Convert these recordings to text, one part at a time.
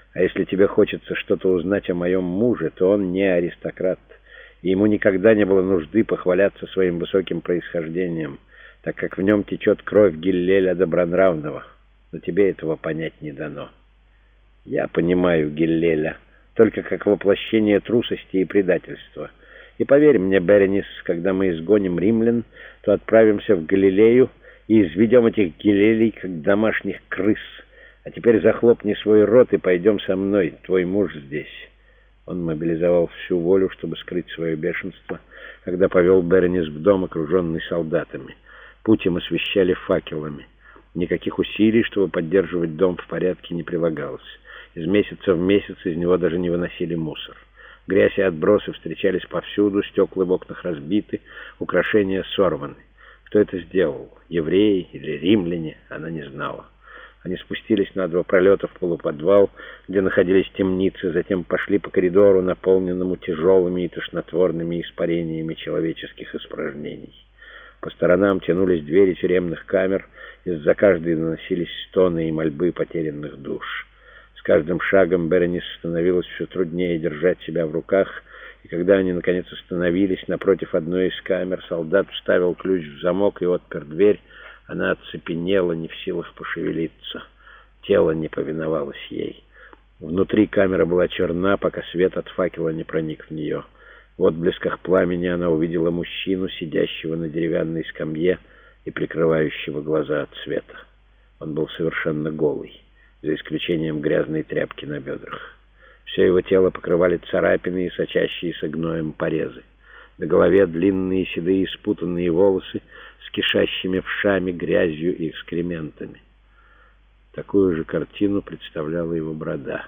А если тебе хочется что-то узнать о моем муже, то он не аристократ, и ему никогда не было нужды похваляться своим высоким происхождением, так как в нем течет кровь Гиллеля Добронравного. Но тебе этого понять не дано. Я понимаю Гиллеля только как воплощение трусости и предательства. И поверь мне, Беренис, когда мы изгоним римлян, то отправимся в Галилею и изведем этих Гиллелей, как домашних крыс. А теперь захлопни свой рот и пойдем со мной, твой муж здесь». Он мобилизовал всю волю, чтобы скрыть свое бешенство, когда повел Беренис в дом, окруженный солдатами. Путь им освещали факелами. Никаких усилий, чтобы поддерживать дом в порядке, не прилагалось. Из месяца в месяц из него даже не выносили мусор. Грязь и отбросы встречались повсюду, стекла в окнах разбиты, украшения сорваны. Кто это сделал? Евреи или римляне? Она не знала. Они спустились на 2 пролета в полуподвал, где находились темницы, затем пошли по коридору, наполненному тяжелыми и тошнотворными испарениями человеческих испражнений. По сторонам тянулись двери тюремных камер, из-за каждой доносились стоны и мольбы потерянных душ. С каждым шагом Беренис становилось все труднее держать себя в руках, и когда они наконец остановились напротив одной из камер, солдат вставил ключ в замок и отпер дверь. Она оцепенела, не в силах пошевелиться. Тело не повиновалось ей. Внутри камера была черна, пока свет от факела не проник в нее. В отблесках пламени она увидела мужчину, сидящего на деревянной скамье и прикрывающего глаза от света. Он был совершенно голый, за исключением грязной тряпки на бедрах. Все его тело покрывали царапины и сочащиеся гноем порезы. На голове длинные седые спутанные волосы с кишащими вшами, грязью и экскрементами. Такую же картину представляла его борода.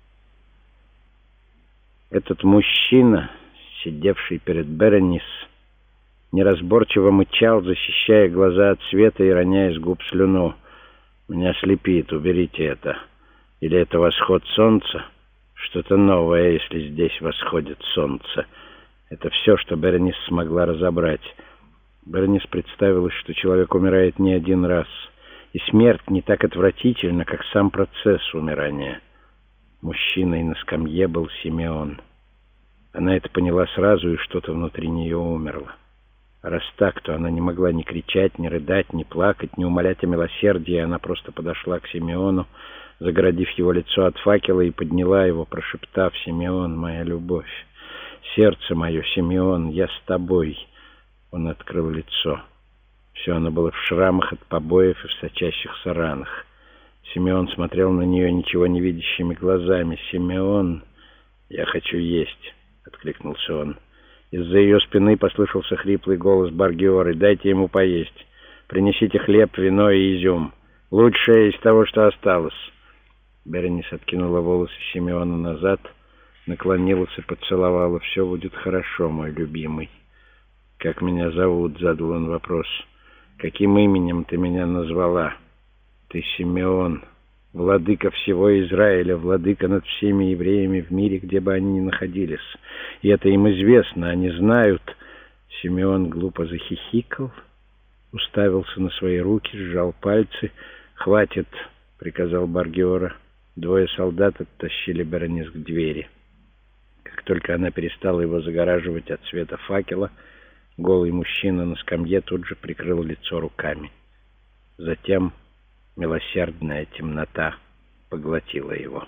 Этот мужчина, сидевший перед Беренис, неразборчиво мычал, защищая глаза от света и роняя с губ слюну. «Меня слепит, уберите это. Или это восход солнца? Что-то новое, если здесь восходит солнце». Это все, что Беренис смогла разобрать. Беренис представилось, что человек умирает не один раз, и смерть не так отвратительна, как сам процесс умирания. Мужчиной на скамье был Симеон. Она это поняла сразу, и что-то внутри нее умерло. Раз так, то она не могла ни кричать, ни рыдать, ни плакать, ни умолять о милосердии. Она просто подошла к Симеону, загородив его лицо от факела, и подняла его, прошептав: «Симеон, моя любовь! Сердце мое, Симеон, я с тобой». Он открыл лицо. Все оно было в шрамах от побоев и в сочащихся ранах. Симеон смотрел на нее ничего не видящими глазами. «Симеон, я хочу есть», — откликнулся он. Из-за ее спины послышался хриплый голос Бар-Гиоры: «Дайте ему поесть. Принесите хлеб, вино и изюм. Лучшее из того, что осталось». Беренис откинула волосы Симеона назад, наклонилась и поцеловала. «Все будет хорошо, мой любимый». «Как меня зовут?» — задал он вопрос. «Каким именем ты меня назвала?» «Ты Симеон, владыка всего Израиля, владыка над всеми евреями в мире, где бы они ни находились. И это им известно, они знают». Симеон глупо захихикал, уставился на свои руки, сжал пальцы. «Хватит», — приказал Бар-Гиора. 2 солдат оттащили Беренис к двери. Как только она перестала его загораживать от света факела, голый мужчина на скамье тут же прикрыл лицо руками. Затем милосердная темнота поглотила его.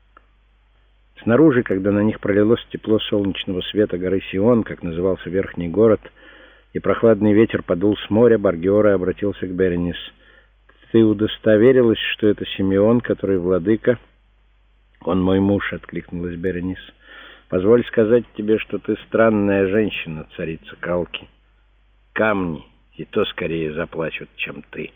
Снаружи, когда на них пролилось тепло солнечного света горы Сион, как назывался верхний город, и прохладный ветер подул с моря, Бар-Гиора обратился к Беренис: «Ты удостоверилась, что это Симеон, который владыка?» «Он мой муж», — откликнулась Беренис. «Позволь сказать тебе, что ты странная женщина, царица Калки. Камни и то скорее заплачут, чем ты».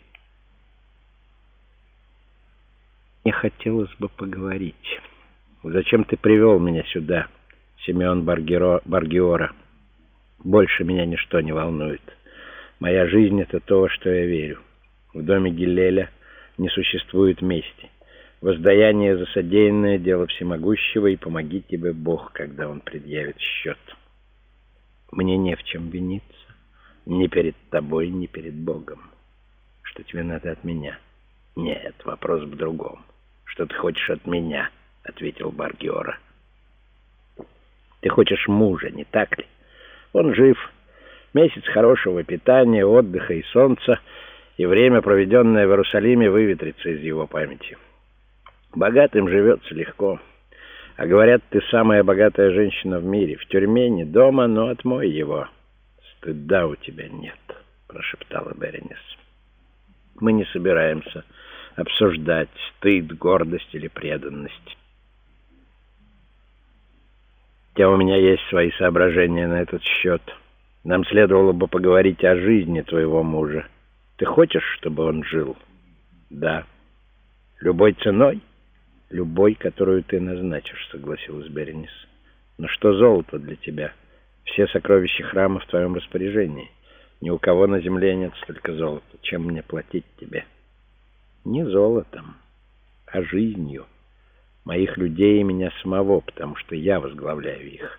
«Мне хотелось бы поговорить. Зачем ты привел меня сюда, Симеон Бар-Гиора? Больше меня ничто не волнует. Моя жизнь — это то, во что я верю. В доме Гиллеля не существует мести. Воздаяние за содеянное — дело всемогущего, и помоги тебе Бог, когда он предъявит счет. Мне не в чем виниться, ни перед тобой, ни перед Богом. Что тебе надо от меня?» «Нет, вопрос в другом. Что ты хочешь от меня, — ответил Бар-Гиора. «Ты хочешь мужа, не так ли? Он жив. Месяц хорошего питания, отдыха и солнца, и время, проведенное в Иерусалиме, выветрится из его памяти. Богатым живется легко. А говорят, ты самая богатая женщина в мире. В тюрьме, не дома, но отмой его». «Стыда у тебя нет», — прошептала Беренис. «Мы не собираемся обсуждать стыд, гордость или преданность. Хотя у меня есть свои соображения на этот счет. Нам следовало бы поговорить о жизни твоего мужа. Ты хочешь, чтобы он жил?» «Да». «Любой ценой?» «Любой, которую ты назначишь», — согласилась Беренис. «Но что золото для тебя? Все сокровища храма в твоем распоряжении. Ни у кого на земле нет столько золота. Чем мне платить тебе?» «Не золотом, а жизнью. Моих людей и меня самого, потому что я возглавляю их.